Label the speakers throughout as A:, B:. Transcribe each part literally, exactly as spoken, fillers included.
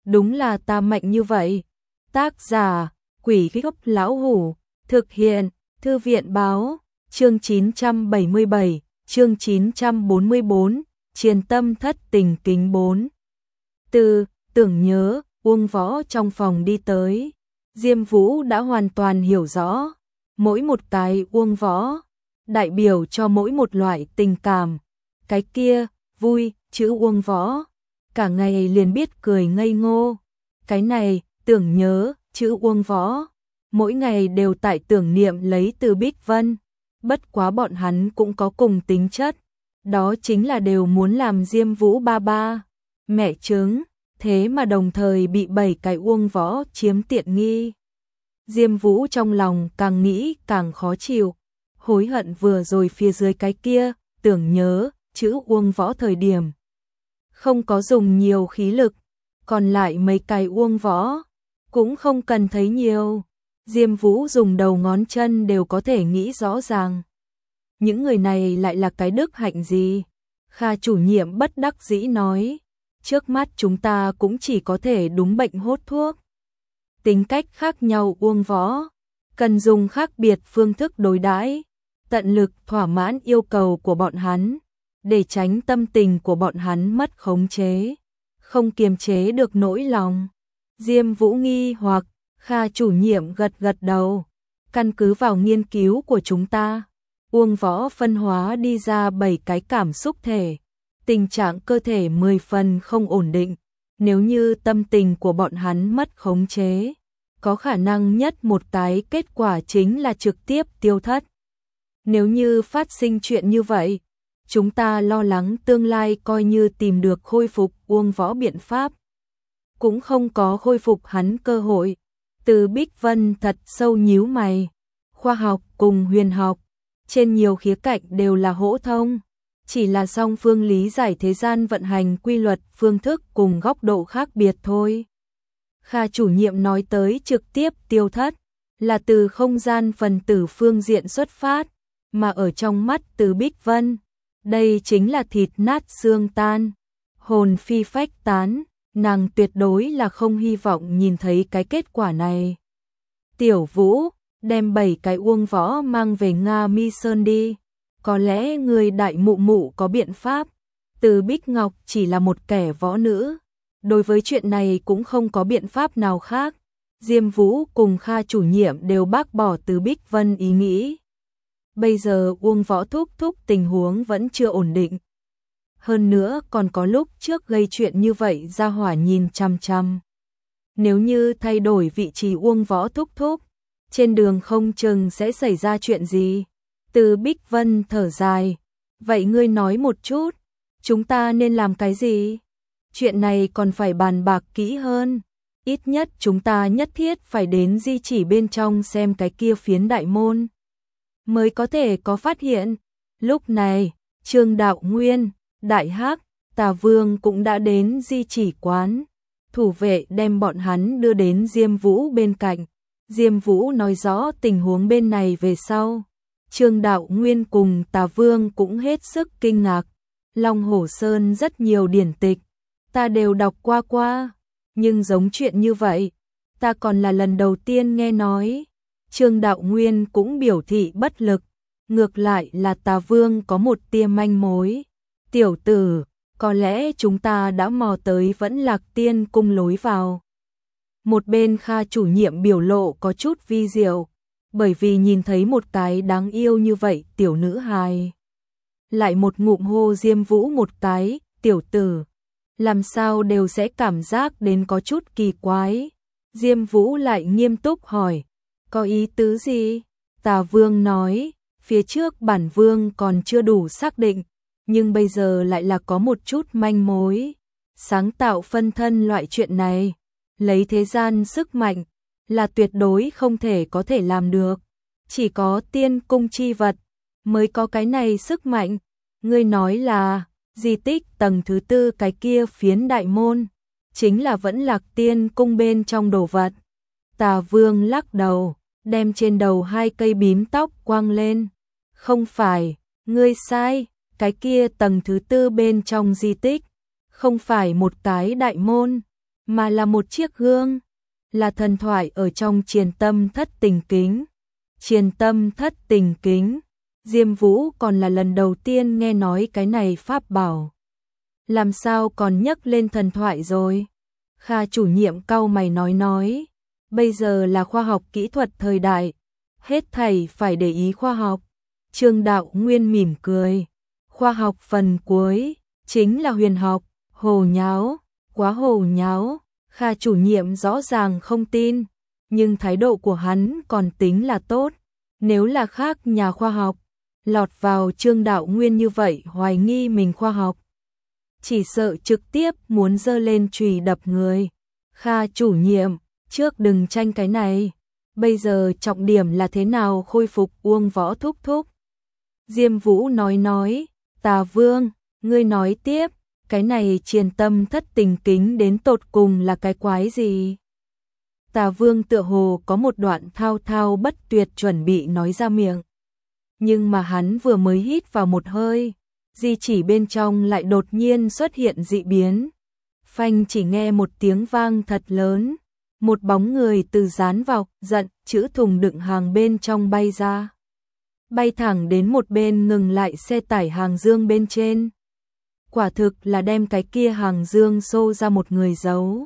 A: đúng là ta mạnh như vậy. Tác giả, Quỷ Gốc Lão Hủ, thực hiện, Thư viện Báo, chương chín trăm bảy mươi bảy, chương chín trăm bốn mươi bốn, Triền Tâm Thất Tình Kính bốn. Từ, tưởng nhớ, Uông Võ trong phòng đi tới. Diêm Vũ đã hoàn toàn hiểu rõ, mỗi một cái Uông Võ, đại biểu cho mỗi một loại tình cảm. Cái kia, vui, chữ Uông Võ, cả ngày liền biết cười ngây ngô. Cái này, tưởng nhớ, chữ Uông Võ, mỗi ngày đều tại tưởng niệm lấy từ Bích Vân. Bất quá bọn hắn cũng có cùng tính chất, đó chính là đều muốn làm Diêm Vũ ba ba, mẹ trứng, thế mà đồng thời bị bảy cái Uông Võ chiếm tiện nghi. Diêm Vũ trong lòng càng nghĩ càng khó chịu, hối hận vừa rồi phía dưới cái kia, tưởng nhớ, chữ Uông Võ thời điểm. Không có dùng nhiều khí lực, còn lại mấy cái Uông Võ, cũng không cần thấy nhiều. Diêm Vũ dùng đầu ngón chân đều có thể nghĩ rõ ràng. Những người này lại là cái đức hạnh gì? Kha chủ nhiệm bất đắc dĩ nói, trước mắt chúng ta cũng chỉ có thể đúng bệnh hốt thuốc. Tính cách khác nhau Uông Võ, cần dùng khác biệt phương thức đối đãi, tận lực thỏa mãn yêu cầu của bọn hắn, để tránh tâm tình của bọn hắn mất khống chế, không kiềm chế được nỗi lòng. Diêm Vũ nghi hoặc, Kha chủ nhiệm gật gật đầu, căn cứ vào nghiên cứu của chúng ta, Uông Võ phân hóa đi ra bảy cái cảm xúc thể, tình trạng cơ thể mười phần không ổn định, nếu như tâm tình của bọn hắn mất khống chế, có khả năng nhất một cái kết quả chính là trực tiếp tiêu thất. Nếu như phát sinh chuyện như vậy, chúng ta lo lắng tương lai coi như tìm được khôi phục Uông Võ biện pháp, cũng không có khôi phục hắn cơ hội. Từ Bích Vân thật sâu nhíu mày, khoa học cùng huyền học, trên nhiều khía cạnh đều là hỗ thông, chỉ là song phương lý giải thế gian vận hành quy luật phương thức cùng góc độ khác biệt thôi. Kha chủ nhiệm nói tới trực tiếp tiêu thất, là từ không gian phần tử phương diện xuất phát, mà ở trong mắt từ Bích Vân, đây chính là thịt nát xương tan, hồn phi phách tán. Nàng tuyệt đối là không hy vọng nhìn thấy cái kết quả này. Tiểu Vũ, đem bảy cái Uông Võ mang về Nga Mi Sơn đi. Có lẽ người đại mụ mụ có biện pháp. Từ Bích Ngọc chỉ là một kẻ võ nữ, đối với chuyện này cũng không có biện pháp nào khác. Diêm Vũ cùng Kha chủ nhiệm đều bác bỏ Từ Bích Vân ý nghĩ. Bây giờ Uông Võ thúc thúc tình huống vẫn chưa ổn định. Hơn nữa còn có lúc trước gây chuyện như vậy ra hỏa nhìn chăm chăm. Nếu như thay đổi vị trí Uông Võ thúc thúc, trên đường không chừng sẽ xảy ra chuyện gì. Từ Bích Vân thở dài, vậy ngươi nói một chút, chúng ta nên làm cái gì? Chuyện này còn phải bàn bạc kỹ hơn, ít nhất chúng ta nhất thiết phải đến di chỉ bên trong xem cái kia phiến đại môn, mới có thể có phát hiện. Lúc này, Trương Đạo Nguyên, Đại Hắc, Tà Vương cũng đã đến di chỉ quán. Thủ vệ đem bọn hắn đưa đến Diêm Vũ bên cạnh. Diêm Vũ nói rõ tình huống bên này về sau. Trương Đạo Nguyên cùng Tà Vương cũng hết sức kinh ngạc. Long Hổ Sơn rất nhiều điển tịch, ta đều đọc qua qua, nhưng giống chuyện như vậy, ta còn là lần đầu tiên nghe nói. Trương Đạo Nguyên cũng biểu thị bất lực, ngược lại là Tà Vương có một tia manh mối. Tiểu tử, có lẽ chúng ta đã mò tới Vẫn Lạc Tiên cung lối vào. Một bên Kha chủ nhiệm biểu lộ có chút vi diệu, bởi vì nhìn thấy một cái đáng yêu như vậy tiểu nữ hài. Lại một ngụm hô Diêm Vũ một cái, tiểu tử, làm sao đều sẽ cảm giác đến có chút kỳ quái. Diêm Vũ lại nghiêm túc hỏi, có ý tứ gì? Tà Vương nói, phía trước bản Vương còn chưa đủ xác định, nhưng bây giờ lại là có một chút manh mối. Sáng tạo phân thân loại chuyện này, lấy thế gian sức mạnh, là tuyệt đối không thể có thể làm được. Chỉ có tiên cung chi vật, mới có cái này sức mạnh. Ngươi nói là, di tích tầng thứ tư cái kia phiến đại môn, chính là Vẫn Lạc Tiên cung bên trong đồ vật. Tà Vương lắc đầu, đem trên đầu hai cây bím tóc quăng lên. Không phải, ngươi sai. Cái kia tầng thứ tư bên trong di tích, không phải một cái đại môn, mà là một chiếc gương, là thần thoại ở trong Triền Tâm Thất Tình Kính. Triền Tâm Thất Tình Kính, Diêm Vũ còn là lần đầu tiên nghe nói cái này pháp bảo. Làm sao còn nhắc lên thần thoại rồi? Kha chủ nhiệm cau mày nói nói, bây giờ là khoa học kỹ thuật thời đại, hết thảy phải để ý khoa học. Trương Đạo Nguyên mỉm cười, khoa học phần cuối chính là huyền học, hồ nháo, quá hồ nháo. Kha chủ nhiệm rõ ràng không tin, nhưng thái độ của hắn còn tính là tốt. Nếu là khác nhà khoa học, lọt vào Trương Đạo Nguyên như vậy hoài nghi mình khoa học, chỉ sợ trực tiếp muốn giơ lên chùy đập người. Kha chủ nhiệm, trước đừng tranh cái này, bây giờ trọng điểm là thế nào khôi phục Uông Võ thúc thúc. Diêm Vũ nói nói, Tà Vương, ngươi nói tiếp, cái này Triền Tâm Thất Tình Kính đến tột cùng là cái quái gì? Tà Vương tựa hồ có một đoạn thao thao bất tuyệt chuẩn bị nói ra miệng. Nhưng mà hắn vừa mới hít vào một hơi, di chỉ bên trong lại đột nhiên xuất hiện dị biến. Phanh, chỉ nghe một tiếng vang thật lớn, một bóng người từ dán vào giận chữ thùng đựng hàng bên trong bay ra. Bay thẳng đến một bên ngừng lại xe tải hàng dương bên trên. Quả thực là đem cái kia hàng dương xô ra một người giấu.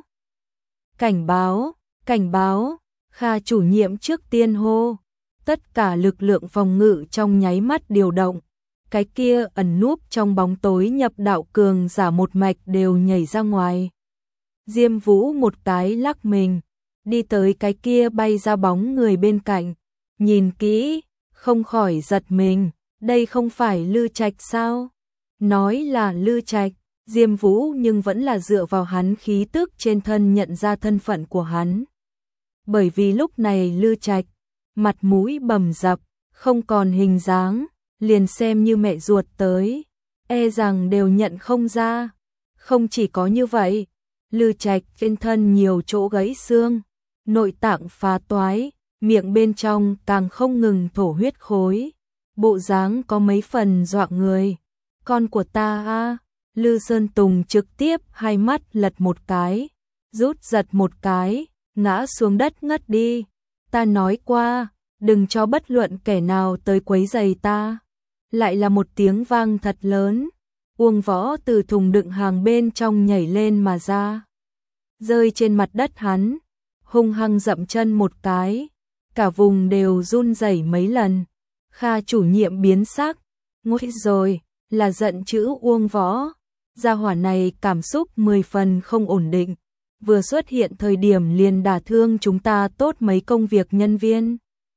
A: Cảnh báo, cảnh báo, Kha chủ nhiệm trước tiên hô. Tất cả lực lượng phòng ngự trong nháy mắt điều động. Cái kia ẩn núp trong bóng tối nhập đạo cường giả một mạch đều nhảy ra ngoài. Diêm Vũ một cái lắc mình, đi tới cái kia bay ra bóng người bên cạnh. Nhìn kỹ, không khỏi giật mình, đây không phải Lư Trạch sao? Nói là Lư Trạch, Diêm Vũ nhưng vẫn là dựa vào hắn khí tức trên thân nhận ra thân phận của hắn. Bởi vì lúc này Lư Trạch, mặt mũi bầm dập, không còn hình dáng, liền xem như mẹ ruột tới, e rằng đều nhận không ra. Không chỉ có như vậy, Lư Trạch trên thân nhiều chỗ gãy xương, nội tạng phá toái, miệng bên trong càng không ngừng thổ huyết khối, bộ dáng có mấy phần dọa người. Con của ta a, Lư Sơn Tùng trực tiếp hai mắt lật một cái, rút giật một cái, ngã xuống đất ngất đi. Ta nói qua, đừng cho bất luận kẻ nào tới quấy rầy ta. Lại là một tiếng vang thật lớn, Uông Võ từ thùng đựng hàng bên trong nhảy lên mà ra, rơi trên mặt đất hắn, hung hăng dậm chân một cái, cả vùng đều run rẩy mấy lần. Kha chủ nhiệm biến sắc, ngồi rồi, là giận chữ Uông Võ. Gia hỏa này cảm xúc mười phần không ổn định, vừa xuất hiện thời điểm liền đả thương chúng ta tốt mấy công việc nhân viên.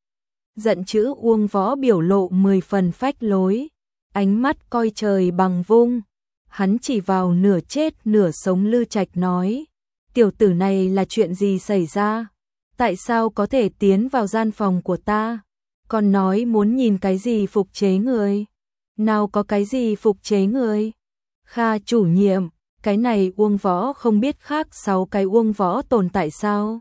A: Giận chữ Uông Võ biểu lộ mười phần phách lối, ánh mắt coi trời bằng vung. Hắn chỉ vào nửa chết nửa sống Lư Trạch nói, tiểu tử này là chuyện gì xảy ra? Tại sao có thể tiến vào gian phòng của ta? Còn nói muốn nhìn cái gì phục chế người? Nào có cái gì phục chế người? Kha chủ nhiệm, cái này Uông Võ không biết khác sáu cái Uông Võ tồn tại sao?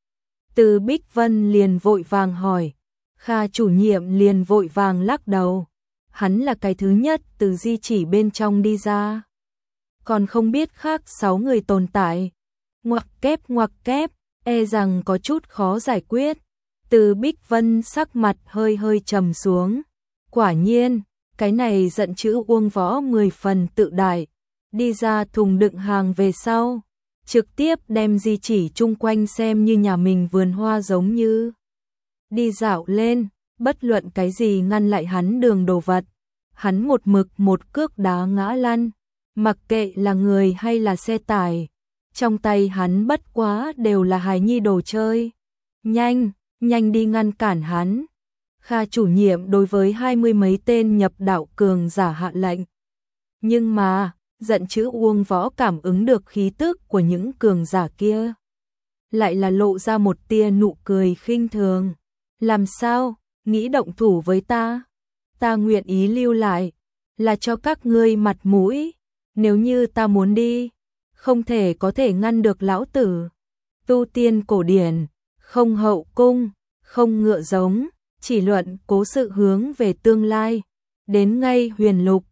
A: Từ Bích Vân liền vội vàng hỏi. Kha chủ nhiệm liền vội vàng lắc đầu. Hắn là cái thứ nhất từ di chỉ bên trong đi ra, còn không biết khác sáu người tồn tại. Ngoặc kép ngoặc kép, e rằng có chút khó giải quyết. Từ Bích Vân sắc mặt hơi hơi trầm xuống. Quả nhiên, cái này giận chữ Uông Võ mười phần tự đại, đi ra thùng đựng hàng về sau, trực tiếp đem di chỉ chung quanh xem như nhà mình vườn hoa giống như. Đi dạo lên, bất luận cái gì ngăn lại hắn đường đồ vật, hắn một mực một cước đá ngã lăn, mặc kệ là người hay là xe tải, trong tay hắn bất quá đều là hài nhi đồ chơi. Nhanh, nhanh đi ngăn cản hắn. Kha chủ nhiệm đối với hai mươi mấy tên nhập đạo cường giả hạ lệnh. Nhưng mà, giận chữ Uông Võ cảm ứng được khí tức của những cường giả kia, lại là lộ ra một tia nụ cười khinh thường. Làm sao, nghĩ động thủ với ta? Ta nguyện ý lưu lại, là cho các ngươi mặt mũi. Nếu như ta muốn đi, không thể có thể ngăn được lão tử. Tu tiên cổ điển, không hậu cung, không ngựa giống, chỉ luận cố sự hướng về tương lai. Đến ngay huyền lục,